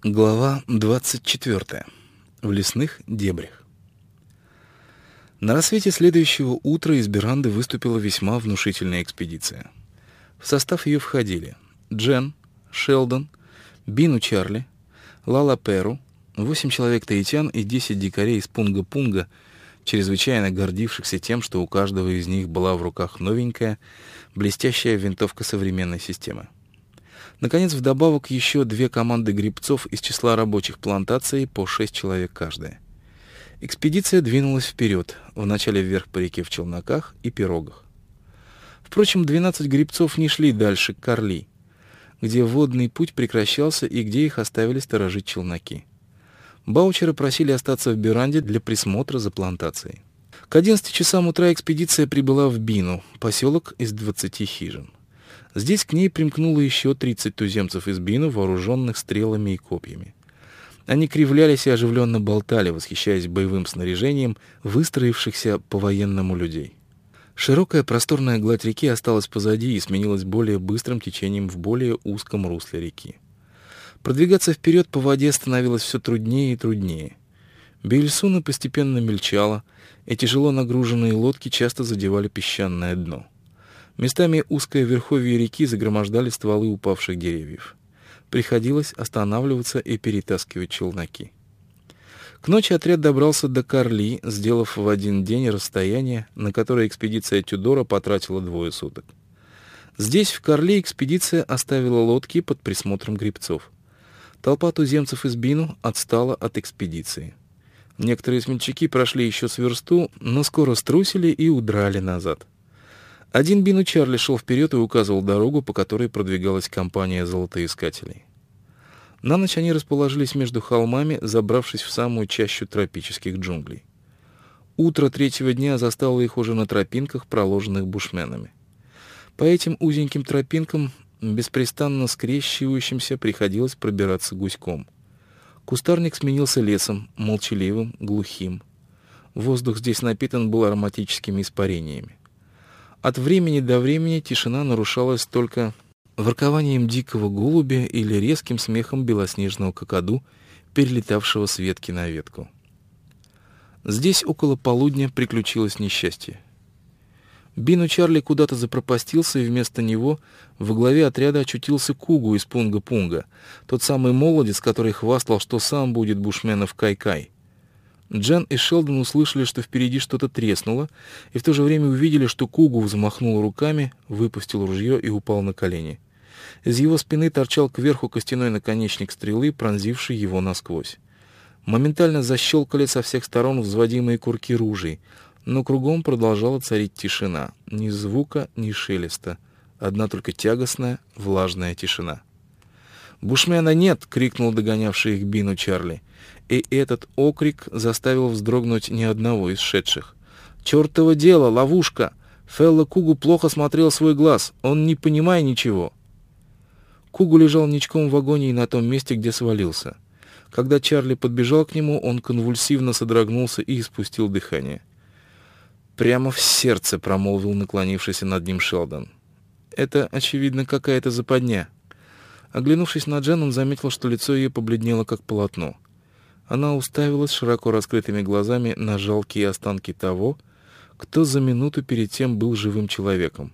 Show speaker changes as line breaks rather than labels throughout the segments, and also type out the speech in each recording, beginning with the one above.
Глава 24. В лесных дебрях. На рассвете следующего утра из Беранды выступила весьма внушительная экспедиция. В состав ее входили Джен, Шелдон, Бину Чарли, Лала Перу, 8 человек таитян и 10 дикарей из Пунга-Пунга, чрезвычайно гордившихся тем, что у каждого из них была в руках новенькая, блестящая винтовка современной системы. Наконец, вдобавок еще 2 команды гребцов из числа рабочих плантаций, по 6 человек каждая. Экспедиция двинулась вперед, вначале вверх по реке в челноках и пирогах. Впрочем, 12 гребцов не шли дальше к Карли, где водный путь прекращался и где их оставили сторожить челноки. Баучеры просили остаться в Беранде для присмотра за плантацией. К 11 часам утра экспедиция прибыла в Бину, поселок из 20 хижин. Здесь к ней примкнуло еще 30 туземцев из Бину, вооруженных стрелами и копьями. Они кривлялись и оживленно болтали, восхищаясь боевым снаряжением выстроившихся по-военному людей. Широкая просторная гладь реки осталась позади и сменилась более быстрым течением в более узком русле реки. Продвигаться вперед по воде становилось все труднее и труднее. Бейльсуна постепенно мельчала, и тяжело нагруженные лодки часто задевали песчаное дно. Местами узкое верховье реки загромождали стволы упавших деревьев. Приходилось останавливаться и перетаскивать челноки. К ночи отряд добрался до Карли, сделав в один день расстояние, на которое экспедиция Тюдора потратила 2 суток. Здесь, в Карли, экспедиция оставила лодки под присмотром гребцов. Толпа туземцев из Бину отстала от экспедиции. Некоторые смельчаки прошли еще с версту, но скоро струсили и удрали назад. Один Бину Чарли шел вперед и указывал дорогу, по которой продвигалась компания золотоискателей. На ночь они расположились между холмами, забравшись в самую чащу тропических джунглей. Утро 3-го дня застало их уже на тропинках, проложенных бушменами. По этим узеньким тропинкам, беспрестанно скрещивающимся, приходилось пробираться гуськом. Кустарник сменился лесом, молчаливым, глухим. Воздух здесь напитан был ароматическими испарениями. От времени до времени тишина нарушалась только воркованием дикого голубя или резким смехом белоснежного какаду, перелетавшего с ветки на ветку. Здесь около полудня приключилось несчастье. Бину Чарли куда-то запропастился, и вместо него во главе отряда очутился Кугу из Пунга-Пунга, тот самый молодец, который хвастал, что сам будет бушменов Кай-Кай. Джен и Шелдон услышали, что впереди что-то треснуло, и в то же время увидели, что Кугу взмахнул руками, выпустил ружье и упал на колени. Из его спины торчал кверху костяной наконечник стрелы, пронзивший его насквозь. Моментально защелкали со всех сторон взводимые курки ружей, но кругом продолжала царить тишина, ни звука, ни шелеста, одна только тягостная, влажная тишина. «Бушмена нет!» — крикнул догонявший их Бину Чарли. И этот окрик заставил вздрогнуть ни одного из шедших. «Чёртово дело! Ловушка! Фелла Кугу плохо смотрел свой глаз. Он не понимает ничего!» Кугу лежал ничком в вагоне и на том месте, где свалился. Когда Чарли подбежал к нему, он конвульсивно содрогнулся и испустил дыхание. «Прямо в сердце!» — промолвил наклонившийся над ним Шелдон. «Это, очевидно, какая-то западня». Оглянувшись на Джен, он заметил, что лицо ее побледнело, как полотно. Она уставилась широко раскрытыми глазами на жалкие останки того, кто за минуту перед тем был живым человеком.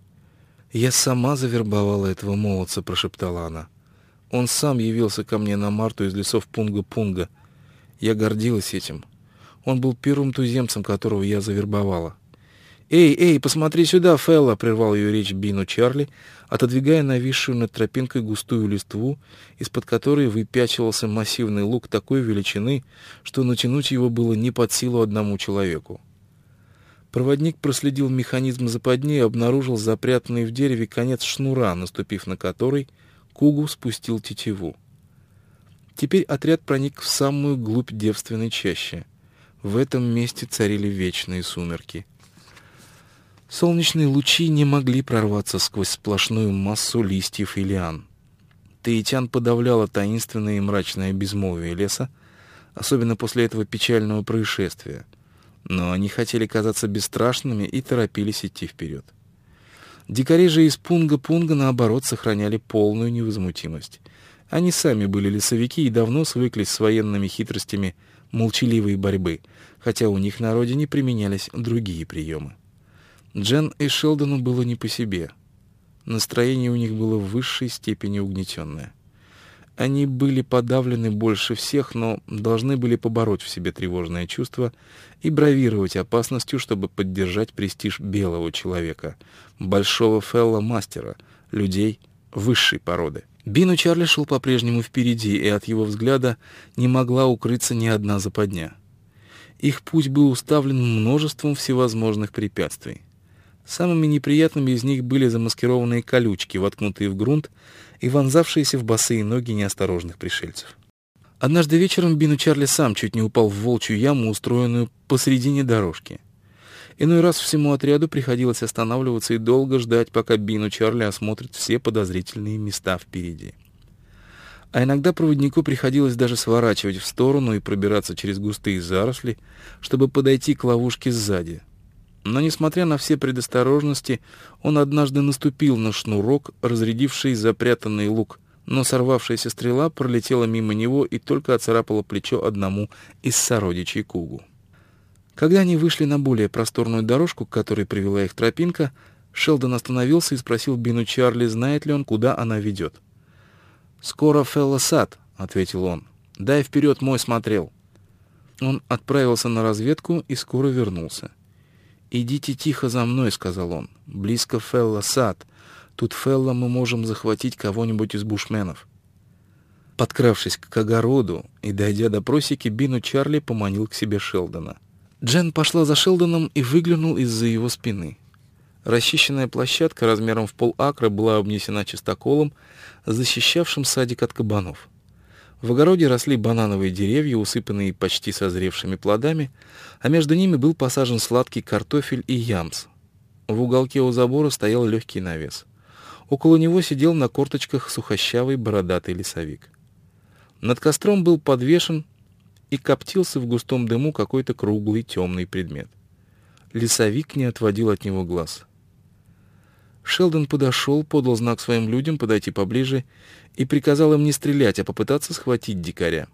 «Я сама завербовала этого молодца», — прошептала она. «Он сам явился ко мне на Марту из лесов Пунга-Пунга. Я гордилась этим. Он был первым туземцем, которого я завербовала». «Эй, посмотри сюда, Фелла!» — прервал ее речь Бину Чарли, отодвигая нависшую над тропинкой густую листву, из-под которой выпячивался массивный лук такой величины, что натянуть его было не под силу одному человеку. Проводник проследил механизм западни и обнаружил запрятанный в дереве конец шнура, наступив на который, Кугу спустил тетиву. Теперь отряд проник в самую глубь девственной чащи. В этом месте царили вечные сумерки. Солнечные лучи не могли прорваться сквозь сплошную массу листьев и лиан. Таитян подавляло таинственное и мрачное безмолвие леса, особенно после этого печального происшествия. Но они хотели казаться бесстрашными и торопились идти вперед. Дикари же из Пунга-Пунга, наоборот, сохраняли полную невозмутимость. Они сами были лесовики и давно свыклись с военными хитростями молчаливой борьбы, хотя у них на родине применялись другие приемы. Джен и Шелдону было не по себе. Настроение у них было в высшей степени угнетенное. Они были подавлены больше всех, но должны были побороть в себе тревожное чувство и бравировать опасностью, чтобы поддержать престиж белого человека, большого фелло-мастера, людей высшей породы. Бину Чарли шел по-прежнему впереди, и от его взгляда не могла укрыться ни одна западня. Их путь был уставлен множеством всевозможных препятствий. Самыми неприятными из них были замаскированные колючки, воткнутые в грунт и вонзавшиеся в босые ноги неосторожных пришельцев. Однажды вечером Бину Чарли сам чуть не упал в волчью яму, устроенную посредине дорожки. Иной раз всему отряду приходилось останавливаться и долго ждать, пока Бину Чарли осмотрит все подозрительные места впереди. А иногда проводнику приходилось даже сворачивать в сторону и пробираться через густые заросли, чтобы подойти к ловушке сзади. Но, несмотря на все предосторожности, он однажды наступил на шнурок, разрядивший запрятанный лук, но сорвавшаяся стрела пролетела мимо него и только оцарапала плечо одному из сородичей Кугу. Когда они вышли на более просторную дорожку, к которой привела их тропинка, Шелдон остановился и спросил Бину Чарли, знает ли он, куда она ведет. «Скоро Фелло-сад», — ответил он. «Дай вперед, мой смотрел». Он отправился на разведку и скоро вернулся. «Идите тихо за мной», — сказал он. «Близко Фелло-сад. Тут Фелло мы можем захватить кого-нибудь из бушменов». Подкравшись к огороду и дойдя до просеки, Бину Чарли поманил к себе Шелдона. Джен пошла за Шелдоном и выглянул из-за его спины. Расчищенная площадка размером в пол-акра была обнесена чистоколом, защищавшим садик от кабанов. В огороде росли банановые деревья, усыпанные почти созревшими плодами, а между ними был посажен сладкий картофель и ямс. В уголке у забора стоял легкий навес. Около него сидел на корточках сухощавый бородатый лесовик. Над костром был подвешен и коптился в густом дыму какой-то круглый темный предмет. Лесовик не отводил от него глаз. Шелдон подошел, подал знак своим людям подойти поближе и приказал им не стрелять, а попытаться схватить дикаря.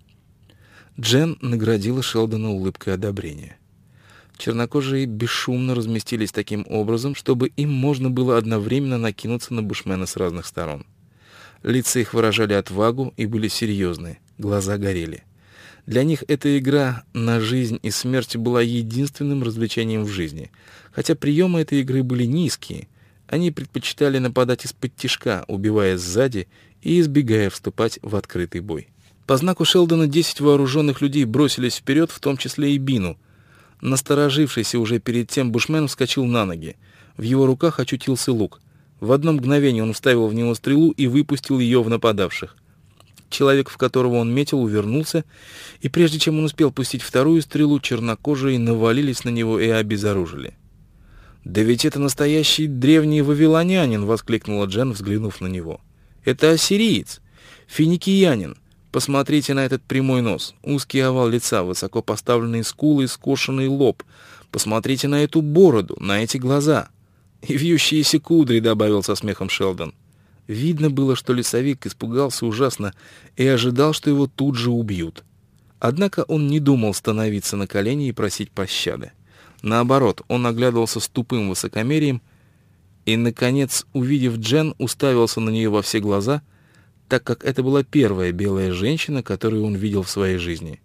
Джен наградила Шелдона улыбкой одобрения. Чернокожие бесшумно разместились таким образом, чтобы им можно было одновременно накинуться на бушмена с разных сторон. Лица их выражали отвагу и были серьезны, глаза горели. Для них эта игра на жизнь и смерть была единственным развлечением в жизни. Хотя приемы этой игры были низкие, они предпочитали нападать из-под тишка, убивая сзади и избегая вступать в открытый бой. По знаку Шелдона 10 вооруженных людей бросились вперед, в том числе и Бину. Насторожившийся уже перед тем бушмен вскочил на ноги. В его руках очутился лук. В одно мгновение он вставил в него стрелу и выпустил ее в нападавших. Человек, в которого он метил, увернулся, и прежде чем он успел пустить вторую стрелу, чернокожие навалились на него и обезоружили. «Да ведь это настоящий древний вавилонянин!» — воскликнула Джен, взглянув на него. «Это ассириец, финикиянин. Посмотрите на этот прямой нос, узкий овал лица, высоко поставленные скулы и скошенный лоб. Посмотрите на эту бороду, на эти глаза. И вьющиеся кудри», — добавил со смехом Шелдон. Видно было, что лесовик испугался ужасно и ожидал, что его тут же убьют. Однако он не думал становиться на колени и просить пощады. Наоборот, он оглядывался с тупым высокомерием и, наконец, увидев Джен, уставился на нее во все глаза, так как это была первая белая женщина, которую он видел в своей жизни.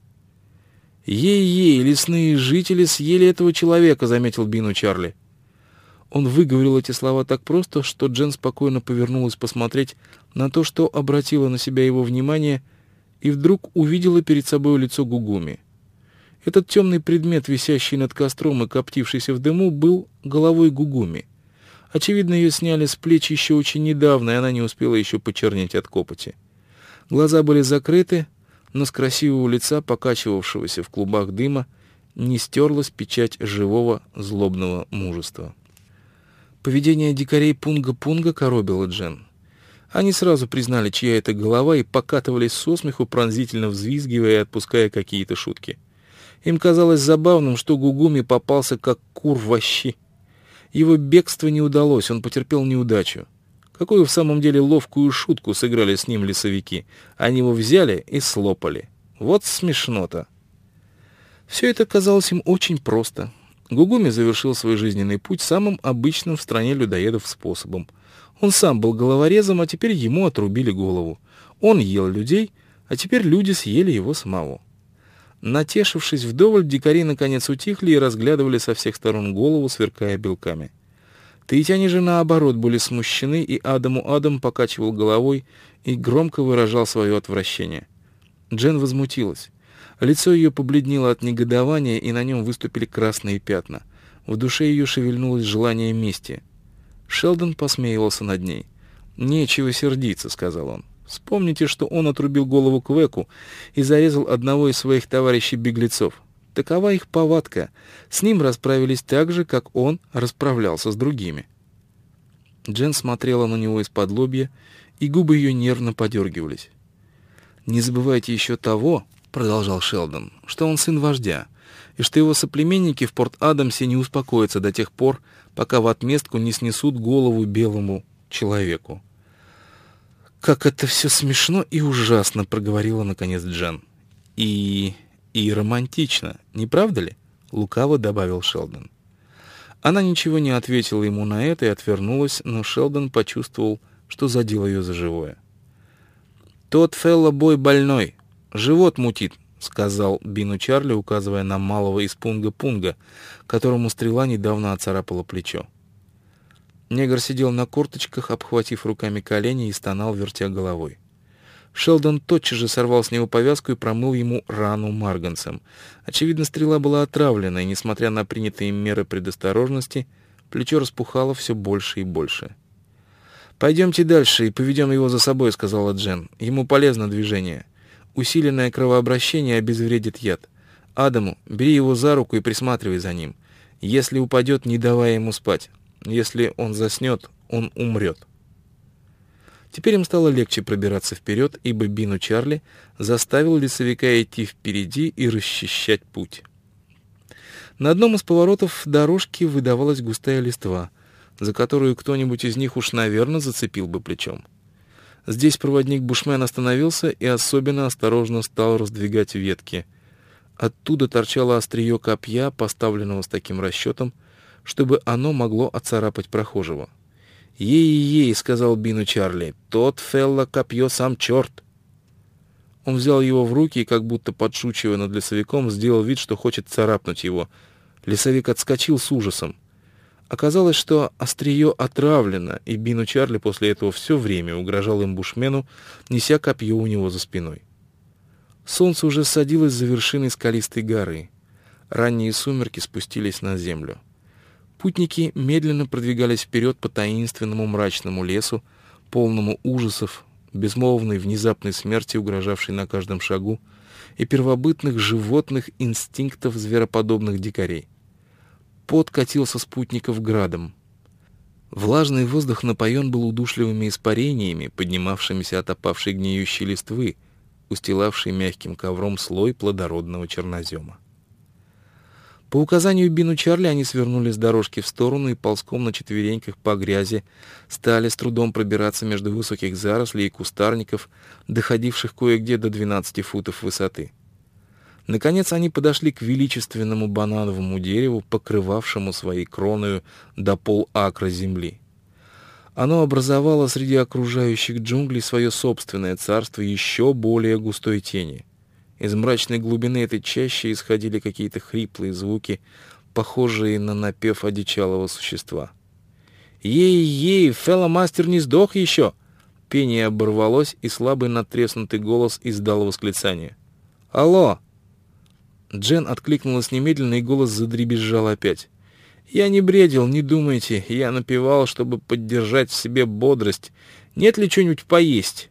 «Ей-ей, лесные жители съели этого человека», — заметил Бину Чарли. Он выговорил эти слова так просто, что Джен спокойно повернулась посмотреть на то, что обратило на себя его внимание, и вдруг увидела перед собой лицо Гугуми. Этот темный предмет, висящий над костром и коптившийся в дыму, был головой Гугуми. Очевидно, ее сняли с плеч еще очень недавно, и она не успела еще почернеть от копоти. Глаза были закрыты, но с красивого лица, покачивавшегося в клубах дыма, не стерлась печать живого злобного мужества. Поведение дикарей Пунга-Пунга коробило Джен. Они сразу признали, чья это голова, и покатывались со смеху, пронзительно взвизгивая и отпуская какие-то шутки. Им казалось забавным, что Гугуми попался как кур в щи. Его бегство не удалось, он потерпел неудачу. Какую в самом деле ловкую шутку сыграли с ним лесовики. Они его взяли и слопали. Вот смешно-то. Все это казалось им очень просто. Гугуми завершил свой жизненный путь самым обычным в стране людоедов способом. Он сам был головорезом, а теперь ему отрубили голову. Он ел людей, а теперь люди съели его самого. Натешившись вдоволь, дикари наконец утихли и разглядывали со всех сторон голову, сверкая белками. Таитяне же, наоборот, были смущены, и Адам покачивал головой и громко выражал свое отвращение. Джен возмутилась. Лицо ее побледнело от негодования, и на нем выступили красные пятна. В душе ее шевельнулось желание мести. Шелдон посмеивался над ней. «Нечего сердиться», — сказал он. «Вспомните, что он отрубил голову Квеку и зарезал одного из своих товарищей-беглецов. Такова их повадка. С ним расправились так же, как он расправлялся с другими». Джен смотрела на него из-под лобья, и губы ее нервно подергивались. «Не забывайте еще того, — продолжал Шелдон, — что он сын вождя, и что его соплеменники в Порт-Адамсе не успокоятся до тех пор, пока в отместку не снесут голову белому человеку». «Как это все смешно и ужасно!» — проговорила наконец Джен. «И романтично, не правда ли?» — лукаво добавил Шелдон. Она ничего не ответила ему на это и отвернулась, но Шелдон почувствовал, что задел ее за живое. «Тот фелло-бой больной, живот мутит», — сказал Бину Чарли, указывая на малого из Пунга-Пунга, которому стрела недавно оцарапала плечо. Негр сидел на корточках, обхватив руками колени, и стонал, вертя головой. Шелдон тотчас же сорвал с него повязку и промыл ему рану марганцем. Очевидно, стрела была отравлена, и, несмотря на принятые меры предосторожности, плечо распухало все больше и больше. «Пойдемте дальше и поведем его за собой», — сказала Джен. «Ему полезно движение. Усиленное кровообращение обезвредит яд. Адаму, бери его за руку и присматривай за ним. Если упадет, не давай ему спать. Если он заснет, он умрет». Теперь им стало легче пробираться вперед, ибо Бину Чарли заставил лесовика идти впереди и расчищать путь. На одном из поворотов дорожки выдавалась густая листва, за которую кто-нибудь из них уж, наверное, зацепил бы плечом. Здесь проводник-бушмен остановился и особенно осторожно стал раздвигать ветки. Оттуда торчало острие копья, поставленного с таким расчетом, чтобы оно могло оцарапать прохожего. «Ей-ей», — сказал Бину Чарли, — «тот фелло копье сам черт». Он взял его в руки и, как будто подшучивая над лесовиком, сделал вид, что хочет царапнуть его. Лесовик отскочил с ужасом. Оказалось, что острие отравлено, и Бину Чарли после этого все время угрожал им бушмену, неся копье у него за спиной. Солнце уже садилось за вершиной скалистой горы. Ранние сумерки спустились на землю. Путники медленно продвигались вперед по таинственному мрачному лесу, полному ужасов, безмолвной внезапной смерти, угрожавшей на каждом шагу, и первобытных животных инстинктов звероподобных дикарей. Пот катился с путников градом. Влажный воздух напоен был удушливыми испарениями, поднимавшимися от опавшей гниющей листвы, устилавшей мягким ковром слой плодородного чернозема. По указанию Бину Чарли они свернули с дорожки в сторону и ползком на четвереньках по грязи стали с трудом пробираться между высоких зарослей и кустарников, доходивших кое-где до 12 футов высоты. Наконец они подошли к величественному банановому дереву, покрывавшему своей кроною до пол-акра земли. Оно образовало среди окружающих джунглей свое собственное царство еще более густой тени. Из мрачной глубины этой чащи исходили какие-то хриплые звуки, похожие на напев одичалого существа. «Ей-ей, фелло-мастер не сдох еще!» Пение оборвалось, и слабый надтреснутый голос издал восклицание. «Алло!» Джен откликнулась немедленно, и голос задребезжал опять. «Я не бредил, не думайте. Я напевал, чтобы поддержать в себе бодрость. Нет ли чего-нибудь поесть?»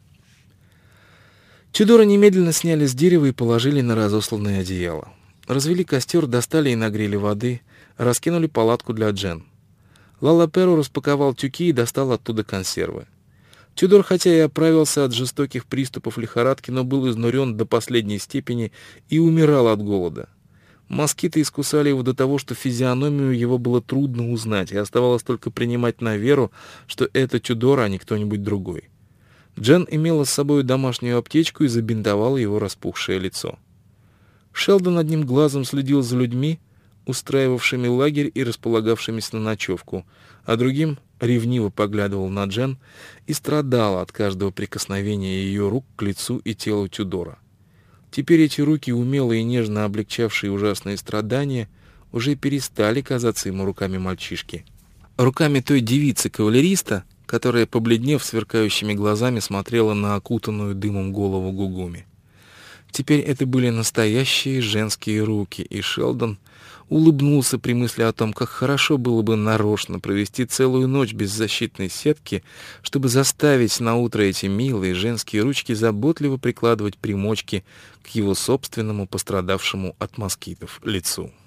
Тюдоры немедленно сняли с дерева и положили на разосланное одеяло. Развели костер, достали и нагрели воды, раскинули палатку для Джен. Лала-Перу распаковал тюки и достал оттуда консервы. Тюдор, хотя и оправился от жестоких приступов лихорадки, но был изнурен до последней степени и умирал от голода. Москиты искусали его до того, что физиономию его было трудно узнать, и оставалось только принимать на веру, что это Тюдор, а не кто-нибудь другой. Джен имела с собой домашнюю аптечку и забинтовала его распухшее лицо. Шелдон одним глазом следил за людьми, устраивавшими лагерь и располагавшимися на ночевку, а другим ревниво поглядывал на Джен и страдал от каждого прикосновения ее рук к лицу и телу Тюдора. Теперь эти руки, умело и нежно облегчавшие ужасные страдания, уже перестали казаться ему руками мальчишки. Руками той девицы-кавалериста, которая, побледнев, сверкающими глазами смотрела на окутанную дымом голову Гугуми. Теперь это были настоящие женские руки, и Шелдон улыбнулся при мысли о том, как хорошо было бы нарочно провести целую ночь без защитной сетки, чтобы заставить наутро эти милые женские ручки заботливо прикладывать примочки к его собственному пострадавшему от москитов лицу.